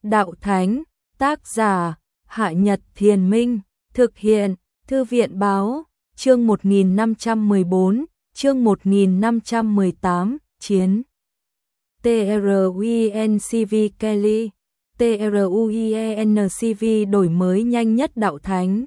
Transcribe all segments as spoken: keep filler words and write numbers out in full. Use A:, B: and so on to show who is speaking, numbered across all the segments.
A: đạo thánh, tác giả, Hạ Nhật Thiền Minh, thực hiện, Thư viện báo, chương một nghìn năm trăm mười bốn, chương một nghìn năm trăm mười tám, chiến. TRUINCV Kelly, TRUIENCV đổi mới nhanh nhất đạo thánh.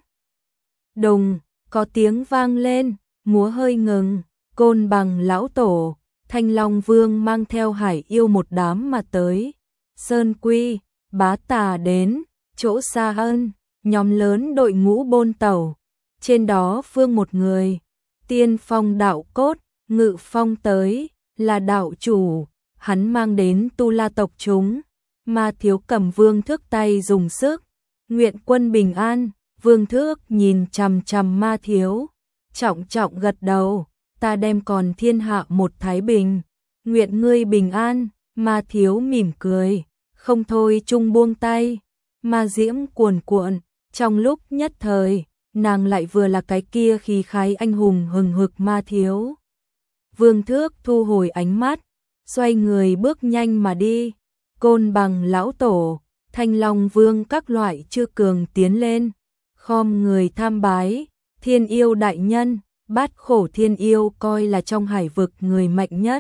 A: Đùng, có tiếng vang lên, múa hơi ngừng, Côn Bằng lão tổ, Thanh Long Vương mang theo hải yêu một đám mà tới. Sơn Quy, Bá Tà đến, chỗ xa hơn, nhóm lớn đội ngũ bôn tàu. Trên đó phương một người, Tiên Phong đạo cốt, Ngự Phong tới, là đạo chủ, hắn mang đến tu la tộc chúng. Ma Thiếu cầm Vương Thước tay dùng sức, nguyện quân bình an. Vương Thước nhìn chằm chằm Ma Thiếu, trọng trọng gật đầu, ta đem còn thiên hạ một thái bình, nguyện ngươi bình an. Ma Thiếu mỉm cười, không thôi chung buông tay. Ma diễm cuồn cuộn, trong lúc nhất thời, nàng lại vừa là cái kia khí khái anh hùng hừng hực Ma Thiếu. Vương Thước thu hồi ánh mắt, xoay người bước nhanh mà đi. Côn Bằng lão tổ, Thanh Long Vương các loại chư cường tiến lên, khom người tham bái. Thiên yêu đại nhân, Bát Khổ thiên yêu coi là trong hải vực người mạnh nhất.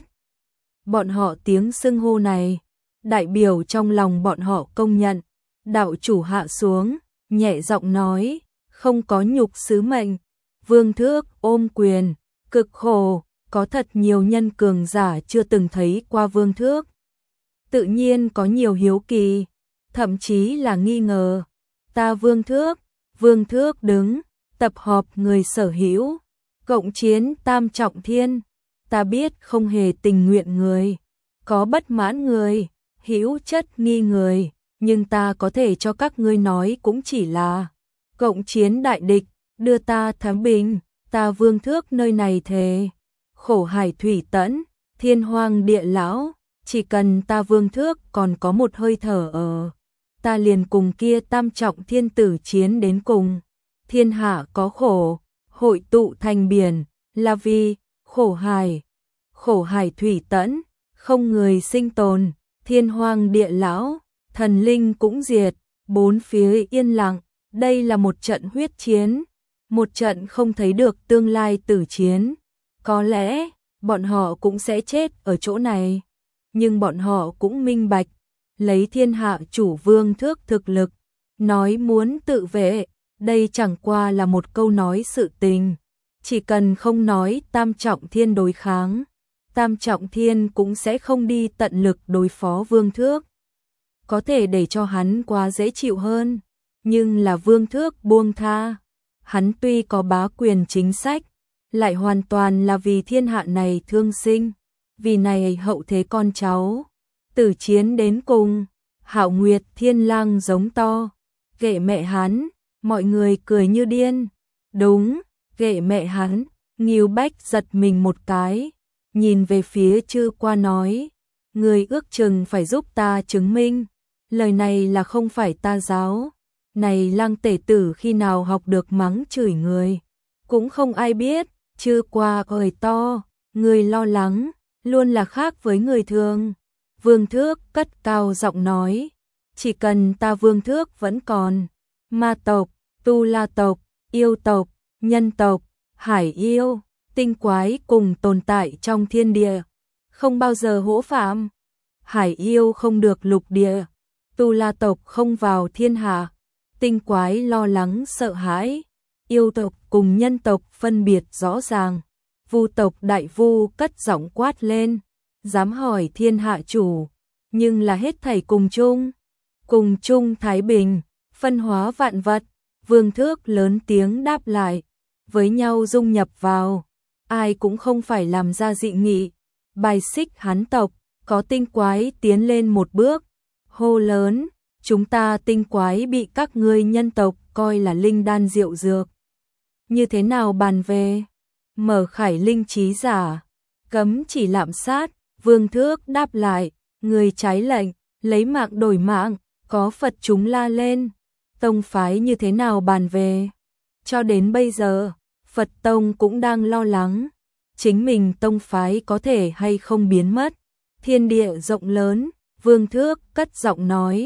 A: Bọn họ tiếng xưng hô này, đại biểu trong lòng bọn họ công nhận. Đạo chủ hạ xuống, nhẹ giọng nói, không có nhục sứ mệnh. Vương Thước ôm quyền, cực khổ, có thật nhiều nhân cường giả chưa từng thấy qua Vương Thước. Tự nhiên có nhiều hiếu kỳ, thậm chí là nghi ngờ. Ta Vương Thước, Vương Thước đứng, tập họp người sở hữu, cộng chiến tam trọng thiên. Ta biết không hề tình nguyện người, có bất mãn người, hữu chất nghi người, nhưng ta có thể cho các ngươi nói cũng chỉ là cộng chiến đại địch, đưa ta thám bình. Ta Vương Thước nơi này thề, khổ hải thủy tẫn, thiên hoang địa lão, chỉ cần ta Vương Thước còn có một hơi thở ở, ta liền cùng kia tam trọng thiên tử chiến đến cùng. Thiên hạ có khổ, hội tụ thành biển, là vì khổ hải, khổ hải thủy tẫn, không người sinh tồn. Thiên hoang địa lão, thần linh cũng diệt, bốn phía yên lặng. Đây là một trận huyết chiến, một trận không thấy được tương lai tử chiến. Có lẽ bọn họ cũng sẽ chết ở chỗ này, nhưng bọn họ cũng minh bạch, lấy thiên hạ chủ Vương Thước thực lực, nói muốn tự vệ, đây chẳng qua là một câu nói sự tình. Chỉ cần không nói tam trọng thiên đối kháng, tam trọng thiên cũng sẽ không đi tận lực đối phó Vương Thước. Có thể để cho hắn quá dễ chịu hơn, nhưng là Vương Thước buông tha. Hắn tuy có bá quyền chính sách, lại hoàn toàn là vì thiên hạ này thương sinh, vì này hậu thế con cháu. Tử chiến đến cùng, Hạo Nguyệt Thiên Lang giống to, ghệ mẹ hắn, mọi người cười như điên. Đúng, ghệ mẹ hắn. Ngưu Bách giật mình một cái, nhìn về phía Chư Qua nói, người ước chừng phải giúp ta chứng minh, lời này là không phải ta giáo. Này Lang tể tử khi nào học được mắng chửi người, cũng không ai biết. Chư Qua cười to, người lo lắng, luôn là khác với người thường. Vương Thước cất cao giọng nói, chỉ cần ta Vương Thước vẫn còn, ma tộc, tu la tộc, yêu tộc, nhân tộc, hải yêu, tinh quái cùng tồn tại trong thiên địa, không bao giờ hỗn phạm. Hải yêu không được lục địa, tu la tộc không vào thiên hạ, tinh quái lo lắng sợ hãi, yêu tộc cùng nhân tộc phân biệt rõ ràng. Vu tộc đại vu cất giọng quát lên, dám hỏi thiên hạ chủ, nhưng là hết thảy cùng chung, cùng chung thái bình, phân hóa vạn vật. Vương Thước lớn tiếng đáp lại, với nhau dung nhập vào, ai cũng không phải làm ra dị nghị, bài xích hắn tộc. Có tinh quái tiến lên một bước, hô lớn, chúng ta tinh quái bị các ngươi nhân tộc coi là linh đan diệu dược, như thế nào bàn về? Mở khải linh trí giả, cấm chỉ lạm sát. Vương Thước đáp lại, người trái lệnh, lấy mạng đổi mạng. Có Phật chúng la lên, tông phái như thế nào bàn về? Cho đến bây giờ, Phật tông cũng đang lo lắng, chính mình tông phái có thể hay không biến mất. Thiên địa rộng lớn, Vương Thước cất giọng nói,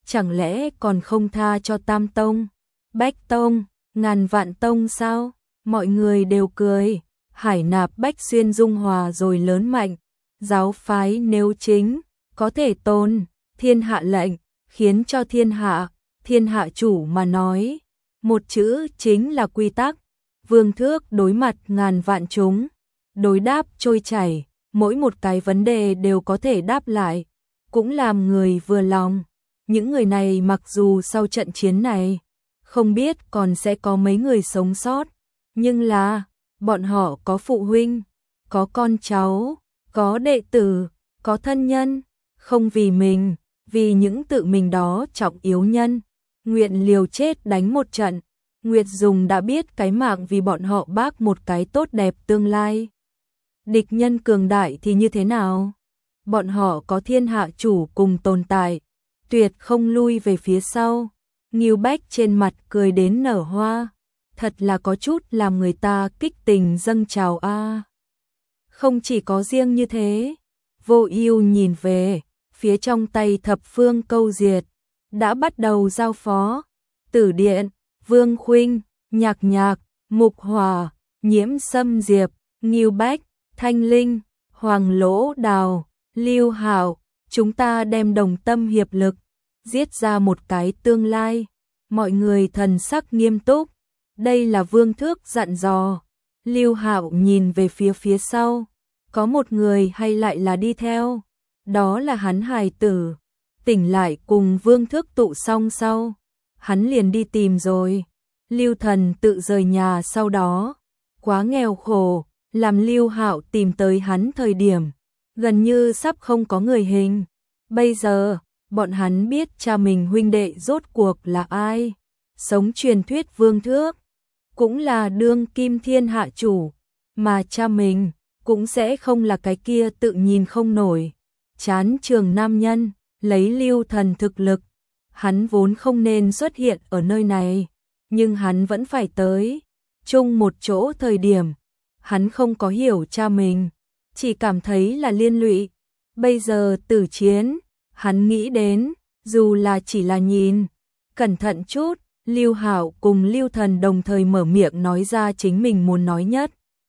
A: chẳng lẽ còn không tha cho Tam Tông, Bách Tông, Ngàn Vạn Tông sao? Mọi người đều cười, Hải Nạp Bách Xuyên dung hòa rồi lớn mạnh, giáo phái nếu chính, có thể tôn, thiên hạ lệnh, khiến cho thiên hạ, thiên hạ chủ mà nói. Một chữ chính là quy tắc, vương thước đối mặt ngàn vạn chúng, đối đáp trôi chảy, mỗi một cái vấn đề đều có thể đáp lại, cũng làm người vừa lòng. Những người này mặc dù sau trận chiến này, không biết còn sẽ có mấy người sống sót, nhưng là, bọn họ có phụ huynh, có con cháu, có đệ tử, có thân nhân, không vì mình, vì những tự mình đó trọng yếu nhân, nguyện liều chết đánh một trận. Nguyệt Dùng đã biết cái mạng vì bọn họ bác một cái tốt đẹp tương lai. Địch nhân cường đại thì như thế nào? Bọn họ có thiên hạ chủ cùng tồn tại, tuyệt không lui về phía sau. Ngưu Bách trên mặt cười đến nở hoa, thật là có chút làm người ta kích tình dâng trào a. À. Không chỉ có riêng như thế, Vô Ưu nhìn về phía trong tay thập phương câu diệt, đã bắt đầu giao phó. Tử Điện, Vương Khuynh, Nhạc Nhạc, Mục Hòa, Nhiễm Sâm Diệp, Ngưu Bách, Thanh Linh, Hoàng Lỗ Đào, Lưu Hạo, chúng ta đem đồng tâm hiệp lực, giết ra một cái tương lai. Mọi người thần sắc nghiêm túc, đây là Vương Thước dặn dò. Lưu Hạo nhìn về phía phía sau, có một người hay lại là đi theo, đó là hắn hài tử. Tỉnh lại cùng Vương Thước tụ xong sau, hắn liền đi tìm rồi. Lưu Thần tự rời nhà sau đó, quá nghèo khổ, làm Lưu Hạo tìm tới hắn thời điểm, gần như sắp không có người hình. Bây giờ, bọn hắn biết cha mình huynh đệ rốt cuộc là ai. Sống truyền thuyết Vương Thước, cũng là đương kim thiên hạ chủ, mà cha mình cũng sẽ không là cái kia tự nhìn không nổi. Chán trường nam nhân, lấy Lưu Thần thực lực, hắn vốn không nên xuất hiện ở nơi này, nhưng hắn vẫn phải tới. Chung một chỗ thời điểm, hắn không có hiểu cha mình, chỉ cảm thấy là liên lụy. Bây giờ tử chiến, hắn nghĩ đến, dù là chỉ là nhìn, cẩn thận chút. Lưu Hạo cùng Lưu Thần đồng thời mở miệng nói ra chính mình muốn nói nhất.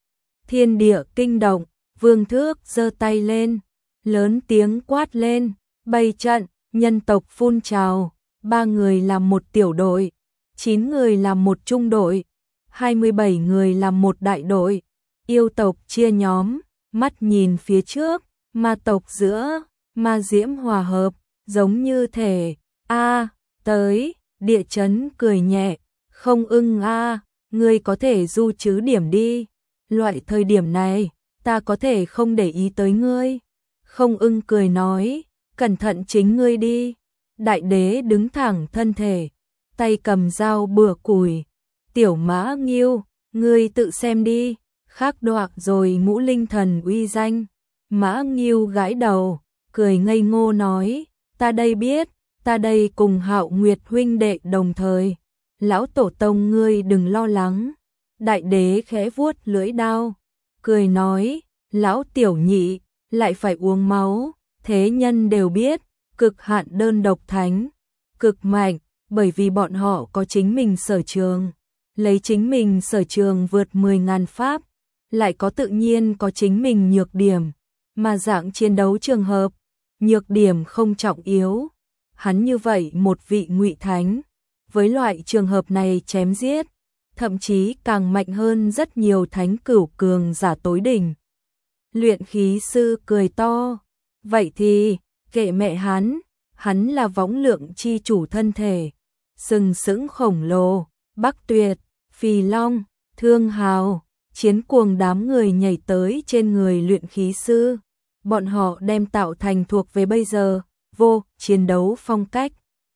A: Thiên địa kinh động, Vương Thước giơ tay lên, lớn tiếng quát lên, bày trận, nhân tộc phun trào, ba người làm một tiểu đội, chín người làm một trung đội, hai mươi bảy người làm một đại đội. Yêu tộc chia nhóm, mắt nhìn phía trước, ma tộc giữa, ma diễm hòa hợp, giống như thể, a tới. Địa chấn cười nhẹ, không ưng a, à, ngươi có thể du chứ điểm đi. Loại thời điểm này, ta có thể không để ý tới ngươi. Không ưng cười nói, cẩn thận chính ngươi đi. Đại đế đứng thẳng thân thể, tay cầm dao bừa củi. Tiểu Mã Nghiêu, ngươi tự xem đi, khắc đoạc rồi Ngũ Linh Thần uy danh. Mã Nghiêu gãi đầu, cười ngây ngô nói, ta đây biết. Ta đây cùng Hạo Nguyệt huynh đệ đồng thời. Lão tổ tông ngươi đừng lo lắng. Đại đế khẽ vuốt lưỡi đao, cười nói, lão tiểu nhị, lại phải uống máu. Thế nhân đều biết, cực hạn đơn độc thánh, cực mạnh, bởi vì bọn họ có chính mình sở trường. Lấy chính mình sở trường vượt mười ngàn pháp, lại có tự nhiên có chính mình nhược điểm. Mà dạng chiến đấu trường hợp, nhược điểm không trọng yếu. Hắn như vậy một vị ngụy thánh, với loại trường hợp này chém giết, thậm chí càng mạnh hơn rất nhiều thánh cửu cường giả tối đỉnh. Luyện khí sư cười to, vậy thì, kệ mẹ hắn, hắn là võng lượng chi chủ thân thể, sừng sững khổng lồ, Bắc Tuyệt, Phì Long, Thương Hào, chiến cuồng đám người nhảy tới trên người luyện khí sư, bọn họ đem tạo thành thuộc về bây giờ. Vô chiến đấu phong cách.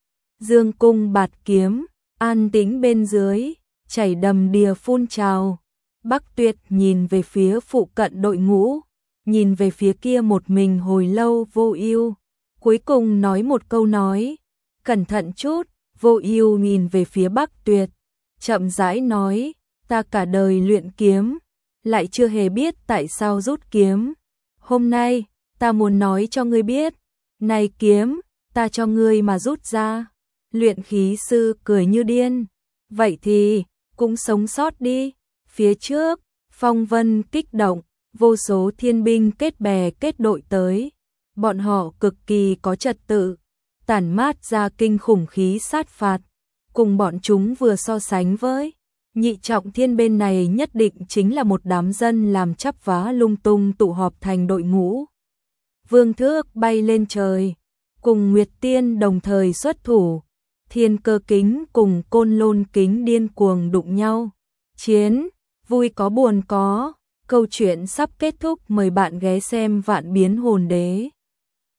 A: Dương cung bạt kiếm, an tĩnh bên dưới, chảy đầm đìa phun trào. Bắc Tuyệt nhìn về phía phụ cận đội ngũ, nhìn về phía kia một mình hồi lâu Vô Ưu, cuối cùng nói một câu nói, cẩn thận chút. Vô Ưu nhìn về phía Bắc Tuyệt, chậm rãi nói, ta cả đời luyện kiếm, lại chưa hề biết tại sao rút kiếm. Hôm nay, ta muốn nói cho ngươi biết, này kiếm, ta cho ngươi mà rút ra. Luyện khí sư cười như điên. Vậy thì, cũng sống sót đi. Phía trước, phong vân kích động, vô số thiên binh kết bè kết đội tới. Bọn họ cực kỳ có trật tự, tản mát ra kinh khủng khí sát phạt. Cùng bọn chúng vừa so sánh với nhị trọng thiên bên này nhất định chính là một đám dân làm chắp vá lung tung tụ họp thành đội ngũ. Vương Thước bay lên trời, cùng Nguyệt Tiên đồng thời xuất thủ. Thiên Cơ Kính cùng Côn Lôn Kính điên cuồng đụng nhau. Chiến, vui có buồn có. Câu chuyện sắp kết thúc, mời bạn ghé xem Vạn Biến Hồn Đế.